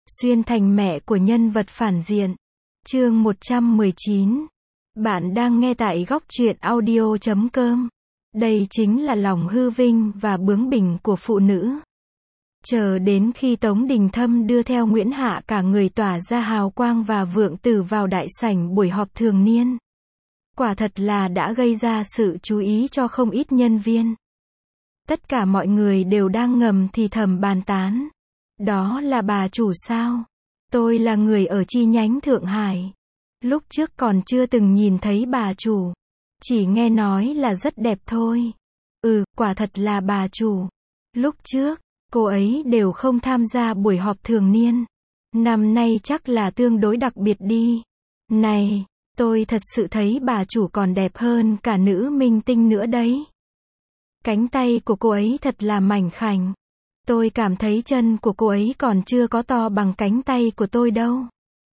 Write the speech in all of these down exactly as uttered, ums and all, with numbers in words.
Xuyên thành mẹ của nhân vật phản diện. Chương một trăm mười chín. Bạn đang nghe tại góc truyện audio chấm com. Đây chính là lòng hư vinh và bướng bỉnh của phụ nữ. Chờ đến khi Tống Đình Thâm đưa theo Nguyễn Hạ cả người tỏa ra hào quang và vượng tử vào đại sảnh buổi họp thường niên. Quả thật là đã gây ra sự chú ý cho không ít nhân viên. Tất cả mọi người đều đang ngầm thì thầm bàn tán. Đó là bà chủ sao? Tôi là người ở chi nhánh Thượng Hải. Lúc trước còn chưa từng nhìn thấy bà chủ. Chỉ nghe nói là rất đẹp thôi. Ừ, quả thật là bà chủ. Lúc trước, cô ấy đều không tham gia buổi họp thường niên. Năm nay chắc là tương đối đặc biệt đi. Này, tôi thật sự thấy bà chủ còn đẹp hơn cả nữ minh tinh nữa đấy. Cánh tay của cô ấy thật là mảnh khảnh. Tôi cảm thấy chân của cô ấy còn chưa có to bằng cánh tay của tôi đâu.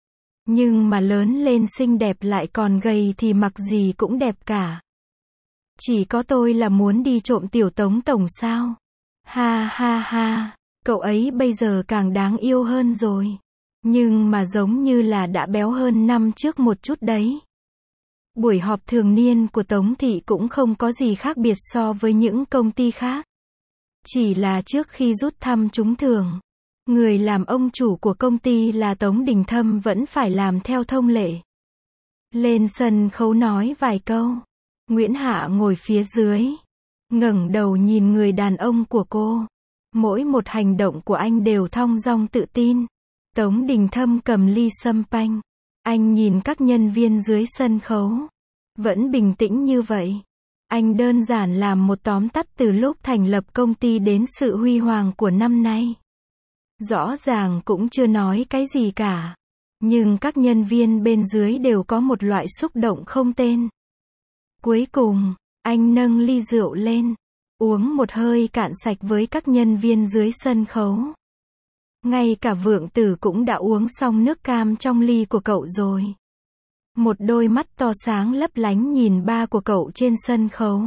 Nhưng mà lớn lên xinh đẹp lại còn gầy thì mặc gì cũng đẹp cả. Chỉ có tôi là muốn đi trộm tiểu Tống tổng sao? Ha ha ha, cậu ấy bây giờ càng đáng yêu hơn rồi. Nhưng mà giống như là đã béo hơn năm trước một chút đấy. Buổi họp thường niên của Tống Thị cũng không có gì khác biệt so với những công ty khác. Chỉ là trước khi rút thăm trúng thưởng, người làm ông chủ của công ty là Tống Đình Thâm vẫn phải làm theo thông lệ. Lên sân khấu nói vài câu. Nguyễn Hạ ngồi phía dưới, ngẩng đầu nhìn người đàn ông của cô. Mỗi một hành động của anh đều thong dong tự tin. Tống Đình Thâm cầm ly sâm panh. Anh nhìn các nhân viên dưới sân khấu. Vẫn bình tĩnh như vậy. Anh đơn giản làm một tóm tắt từ lúc thành lập công ty đến sự huy hoàng của năm nay. Rõ ràng cũng chưa nói cái gì cả. Nhưng các nhân viên bên dưới đều có một loại xúc động không tên. Cuối cùng, anh nâng ly rượu lên, uống một hơi cạn sạch với các nhân viên dưới sân khấu. Ngay cả vượng tử cũng đã uống xong nước cam trong ly của cậu rồi. Một đôi mắt to sáng lấp lánh nhìn ba của cậu trên sân khấu.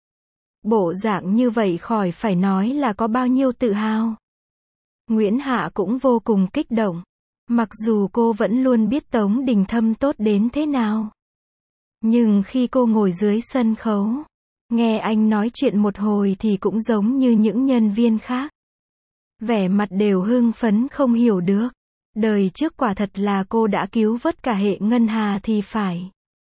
Bộ dạng như vậy khỏi phải nói là có bao nhiêu tự hào. Nguyễn Hạ cũng vô cùng kích động. Mặc dù cô vẫn luôn biết Tống Đình Thâm tốt đến thế nào. Nhưng khi cô ngồi dưới sân khấu, nghe anh nói chuyện một hồi thì cũng giống như những nhân viên khác. Vẻ mặt đều hưng phấn không hiểu được. Đời trước quả thật là cô đã cứu vớt cả hệ ngân hà thì phải.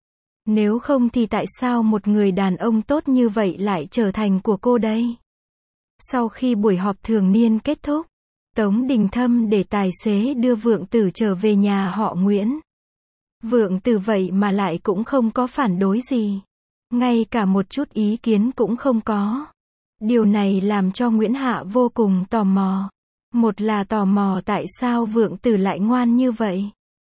Nếu không thì tại sao một người đàn ông tốt như vậy lại trở thành của cô đây? Sau khi buổi họp thường niên kết thúc, Tống Đình Thâm để tài xế đưa vượng tử trở về nhà họ Nguyễn. Vượng tử vậy mà lại cũng không có phản đối gì. Ngay cả một chút ý kiến cũng không có. Điều này làm cho Nguyễn Hạ vô cùng tò mò. Một là tò mò tại sao vượng tử lại ngoan như vậy.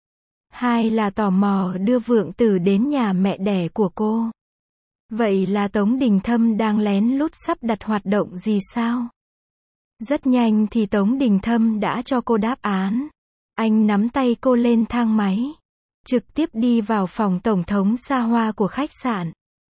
Hai là tò mò đưa vượng tử đến nhà mẹ đẻ của cô. Vậy là Tống Đình Thâm đang lén lút sắp đặt hoạt động gì sao? Rất nhanh thì Tống Đình Thâm đã cho cô đáp án. Anh nắm tay cô lên thang máy. Trực tiếp đi vào phòng tổng thống xa hoa của khách sạn.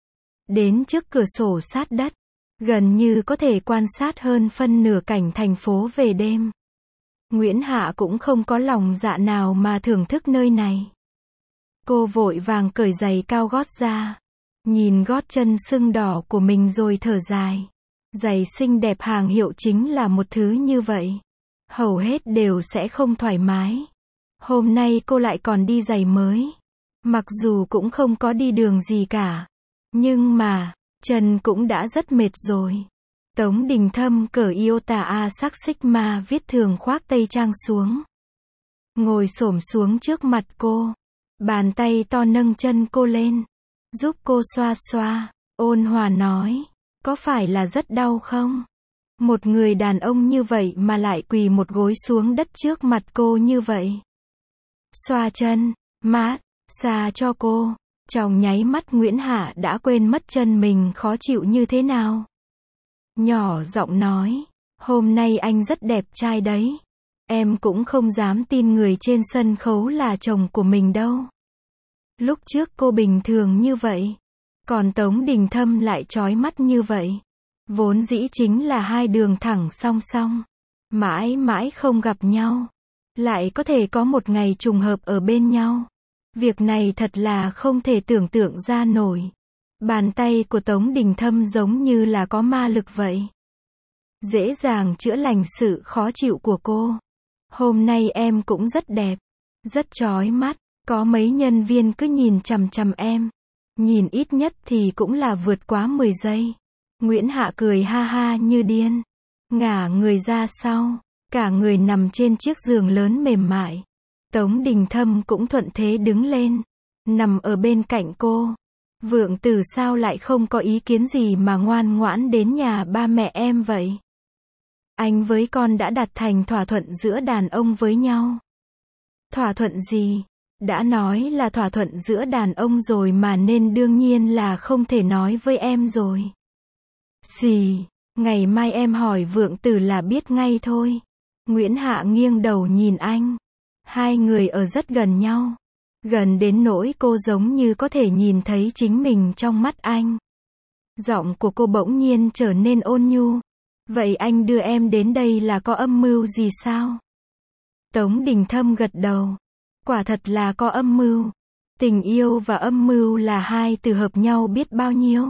Đến trước cửa sổ sát đất. Gần như có thể quan sát hơn phân nửa cảnh thành phố về đêm. Nguyễn Hạ cũng không có lòng dạ nào mà thưởng thức nơi này. Cô vội vàng cởi giày cao gót ra. Nhìn gót chân sưng đỏ của mình rồi thở dài. Giày xinh đẹp hàng hiệu chính là một thứ như vậy. Hầu hết đều sẽ không thoải mái. Hôm nay cô lại còn đi giày mới. Mặc dù cũng không có đi đường gì cả. Nhưng mà, chân cũng đã rất mệt rồi. Tống Đình Thâm cởi Iota A sắc Sigma viết thường khoác tây trang xuống. Ngồi xổm xuống trước mặt cô. Bàn tay to nâng chân cô lên. Giúp cô xoa xoa. Ôn hòa nói. Có phải là rất đau không? Một người đàn ông như vậy mà lại quỳ một gối xuống đất trước mặt cô như vậy. Xoa chân, mát, xa cho cô. Trong nháy mắt Nguyễn Hạ đã quên mất chân mình khó chịu như thế nào. Nhỏ giọng nói, hôm nay anh rất đẹp trai đấy. Em cũng không dám tin người trên sân khấu là chồng của mình đâu. Lúc trước cô bình thường như vậy. Còn Tống Đình Thâm lại chói mắt như vậy. Vốn dĩ chính là hai đường thẳng song song. Mãi mãi không gặp nhau. lại có thể có một ngày trùng hợp ở bên nhau. Việc này thật là không thể tưởng tượng ra nổi. Bàn tay của Tống Đình Thâm giống như là có ma lực vậy. Dễ dàng chữa lành sự khó chịu của cô. Hôm nay em cũng rất đẹp, rất chói mắt, có mấy nhân viên cứ nhìn chằm chằm em. Nhìn ít nhất thì cũng là vượt quá mười giây. Nguyễn Hạ cười ha ha như điên. Ngả người ra sau, cả người nằm trên chiếc giường lớn mềm mại. Tống Đình Thâm cũng thuận thế đứng lên, nằm ở bên cạnh cô. Vượng Tử sao lại không có ý kiến gì mà ngoan ngoãn đến nhà ba mẹ em vậy? Anh với con đã đạt thành thỏa thuận giữa đàn ông với nhau. Thỏa thuận gì? Đã nói là thỏa thuận giữa đàn ông rồi mà nên đương nhiên là không thể nói với em rồi. Xì, ngày mai em hỏi Vượng Tử là biết ngay thôi. Nguyễn Hạ nghiêng đầu nhìn anh. Hai người ở rất gần nhau. Gần đến nỗi cô giống như có thể nhìn thấy chính mình trong mắt anh. Giọng của cô bỗng nhiên trở nên ôn nhu. Vậy anh đưa em đến đây là có âm mưu gì sao? Tống Đình Thâm gật đầu. Quả thật là có âm mưu. Tình yêu và âm mưu là hai từ hợp nhau biết bao nhiêu.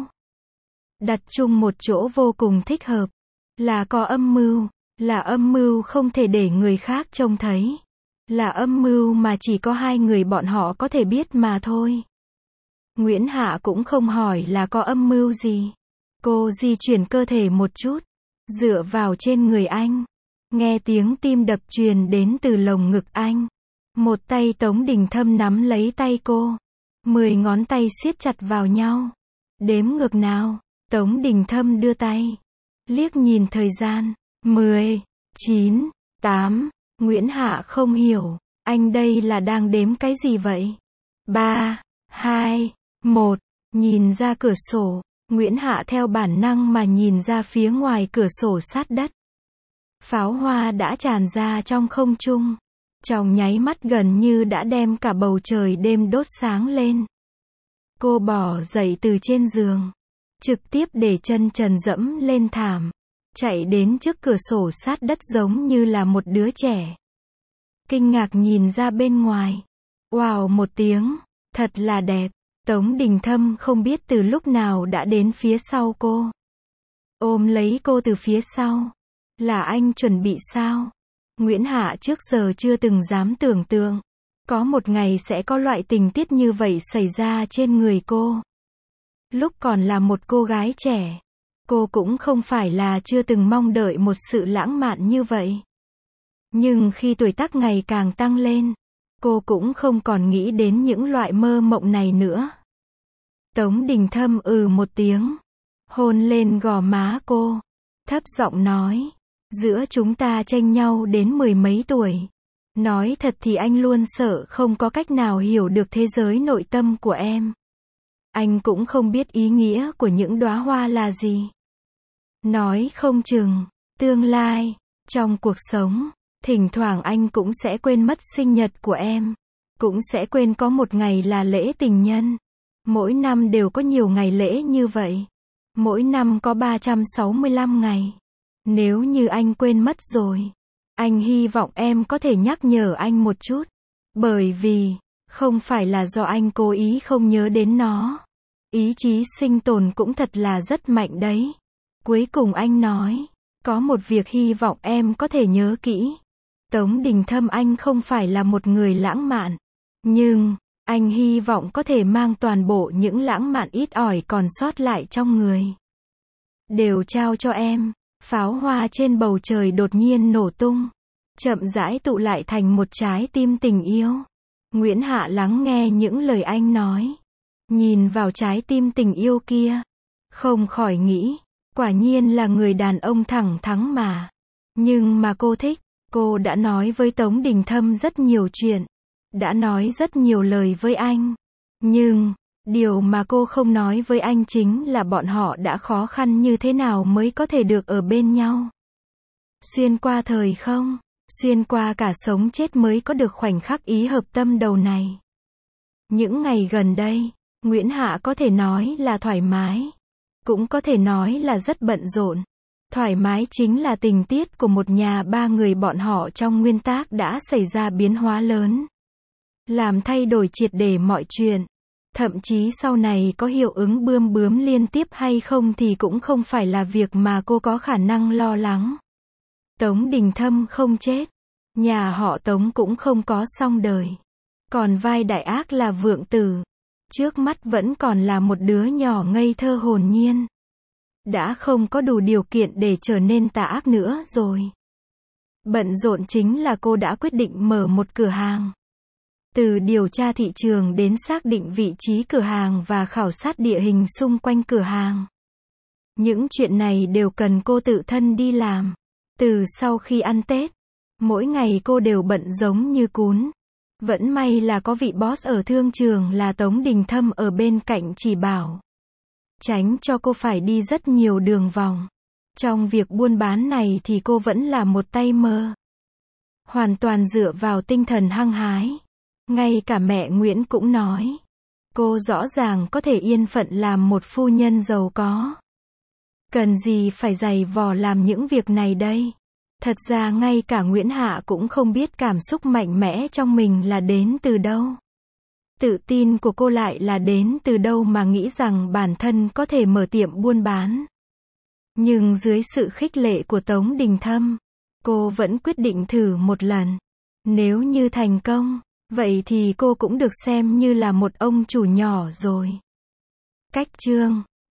Đặt chung một chỗ vô cùng thích hợp. Là có âm mưu. Là âm mưu không thể để người khác trông thấy. Là âm mưu mà chỉ có hai người bọn họ có thể biết mà thôi. Nguyễn Hạ cũng không hỏi là có âm mưu gì. Cô di chuyển cơ thể một chút, dựa vào trên người anh. Nghe tiếng tim đập truyền đến từ lồng ngực anh. Một tay Tống Đình Thâm nắm lấy tay cô. Mười ngón tay siết chặt vào nhau. Đếm ngược nào. Tống Đình Thâm đưa tay. Liếc nhìn thời gian. Mười, chín, tám. Nguyễn Hạ không hiểu. Anh đây là đang đếm cái gì vậy? Ba, hai, một. Nhìn ra cửa sổ. Nguyễn Hạ theo bản năng mà nhìn ra phía ngoài cửa sổ sát đất. Pháo hoa đã tràn ra trong không trung. Trong nháy mắt gần như đã đem cả bầu trời đêm đốt sáng lên. Cô bò dậy từ trên giường. Trực tiếp để chân trần dẫm lên thảm. Chạy đến trước cửa sổ sát đất giống như là một đứa trẻ. Kinh ngạc nhìn ra bên ngoài. Wow một tiếng. Thật là đẹp. Tống Đình Thâm không biết từ lúc nào đã đến phía sau cô. Ôm lấy cô từ phía sau. Là anh chuẩn bị sao? Nguyễn Hạ trước giờ chưa từng dám tưởng tượng. Có một ngày sẽ có loại tình tiết như vậy xảy ra trên người cô. Lúc còn là một cô gái trẻ. Cô cũng không phải là chưa từng mong đợi một sự lãng mạn như vậy. Nhưng khi tuổi tác ngày càng tăng lên, cô cũng không còn nghĩ đến những loại mơ mộng này nữa. Tống Đình Thâm ừ một tiếng, hôn lên gò má cô, thấp giọng nói, giữa chúng ta chênh nhau đến mười mấy tuổi. Nói thật thì anh luôn sợ không có cách nào hiểu được thế giới nội tâm của em. Anh cũng không biết ý nghĩa của những đóa hoa là gì. Nói không chừng, tương lai, trong cuộc sống, thỉnh thoảng anh cũng sẽ quên mất sinh nhật của em. Cũng sẽ quên có một ngày là lễ tình nhân. Mỗi năm đều có nhiều ngày lễ như vậy. Mỗi năm có ba trăm sáu mươi lăm ngày. Nếu như anh quên mất rồi, anh hy vọng em có thể nhắc nhở anh một chút. Bởi vì, không phải là do anh cố ý không nhớ đến nó. Ý chí sinh tồn cũng thật là rất mạnh đấy. Cuối cùng anh nói, có một việc hy vọng em có thể nhớ kỹ. Tống Đình Thâm anh không phải là một người lãng mạn. Nhưng, anh hy vọng có thể mang toàn bộ những lãng mạn ít ỏi còn sót lại trong người. Đều trao cho em. Pháo hoa trên bầu trời đột nhiên nổ tung. Chậm rãi tụ lại thành một trái tim tình yêu. Nguyễn Hạ lắng nghe những lời anh nói. Nhìn vào trái tim tình yêu kia. Không khỏi nghĩ. Quả nhiên là người đàn ông thẳng thắn mà. Nhưng mà cô thích. Cô đã nói với Tống Đình Thâm rất nhiều chuyện. Đã nói rất nhiều lời với anh. Nhưng, điều mà cô không nói với anh chính là bọn họ đã khó khăn như thế nào mới có thể được ở bên nhau. Xuyên qua thời không, xuyên qua cả sống chết mới có được khoảnh khắc ý hợp tâm đầu này. Những ngày gần đây, Nguyễn Hạ có thể nói là thoải mái. Cũng có thể nói là rất bận rộn. Thoải mái chính là tình tiết của một nhà ba người bọn họ trong nguyên tác đã xảy ra biến hóa lớn. Làm thay đổi triệt để mọi chuyện. Thậm chí sau này có hiệu ứng bươm bướm liên tiếp hay không thì cũng không phải là việc mà cô có khả năng lo lắng. Tống Đình Thâm không chết. Nhà họ Tống cũng không có xong đời. Còn vai đại ác là Vượng Tử. Trước mắt vẫn còn là một đứa nhỏ ngây thơ hồn nhiên. Đã không có đủ điều kiện để trở nên tà ác nữa rồi. Bận rộn chính là cô đã quyết định mở một cửa hàng. Từ điều tra thị trường đến xác định vị trí cửa hàng và khảo sát địa hình xung quanh cửa hàng. Những chuyện này đều cần cô tự thân đi làm. Từ sau khi ăn Tết, mỗi ngày cô đều bận giống như cún. Vẫn may là có vị boss ở thương trường là Tống Đình Thâm ở bên cạnh chỉ bảo. Tránh cho cô phải đi rất nhiều đường vòng. Trong việc buôn bán này thì cô vẫn là một tay mơ. Hoàn toàn dựa vào tinh thần hăng hái. Ngay cả mẹ Nguyễn cũng nói. Cô rõ ràng có thể yên phận làm một phu nhân giàu có. Cần gì phải giày vò làm những việc này đây? Thật ra ngay cả Nguyễn Hạ cũng không biết cảm xúc mạnh mẽ trong mình là đến từ đâu. Tự tin của cô lại là đến từ đâu mà nghĩ rằng bản thân có thể mở tiệm buôn bán. Nhưng dưới sự khích lệ của Tống Đình Thâm, cô vẫn quyết định thử một lần. Nếu như thành công, vậy thì cô cũng được xem như là một ông chủ nhỏ rồi. Cách chương